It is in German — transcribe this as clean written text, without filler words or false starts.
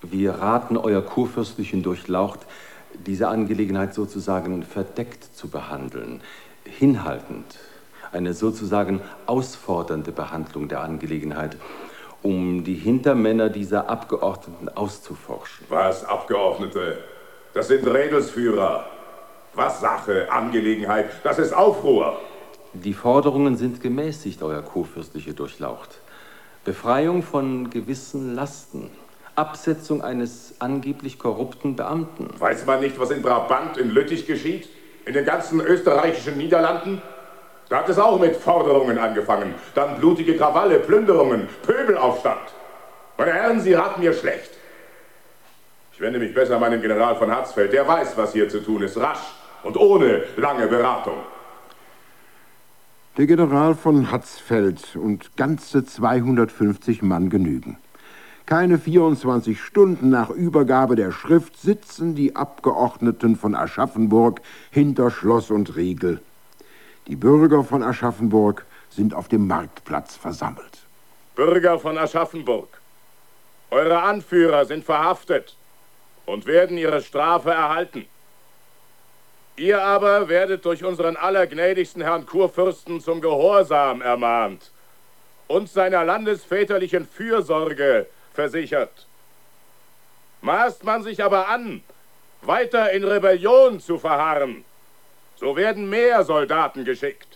Wir raten Euer Kurfürstlichen Durchlaucht, diese Angelegenheit sozusagen verdeckt zu behandeln, hinhaltend, eine sozusagen ausfordernde Behandlung der Angelegenheit, um die Hintermänner dieser Abgeordneten auszuforschen. Was, Abgeordnete? Das sind Rädelsführer. Was Sache, Angelegenheit, das ist Aufruhr. Die Forderungen sind gemäßigt, Euer Kurfürstliche Durchlaucht. Befreiung von gewissen Lasten. Absetzung eines angeblich korrupten Beamten. Weiß man nicht, was in Brabant, in Lüttich geschieht? In den ganzen österreichischen Niederlanden? Da hat es auch mit Forderungen angefangen. Dann blutige Krawalle, Plünderungen, Pöbelaufstand. Meine Herren, Sie raten mir schlecht. Ich wende mich besser an meinen General von Hatzfeld. Der weiß, was hier zu tun ist. Rasch und ohne lange Beratung. Der General von Hatzfeld und ganze 250 Mann genügen. Keine 24 Stunden nach Übergabe der Schrift sitzen die Abgeordneten von Aschaffenburg hinter Schloss und Riegel. Die Bürger von Aschaffenburg sind auf dem Marktplatz versammelt. Bürger von Aschaffenburg, eure Anführer sind verhaftet und werden ihre Strafe erhalten. Ihr aber werdet durch unseren allergnädigsten Herrn Kurfürsten zum Gehorsam ermahnt und seiner landesväterlichen Fürsorge versichert. Maßt man sich aber an, weiter in Rebellion zu verharren, so werden mehr Soldaten geschickt.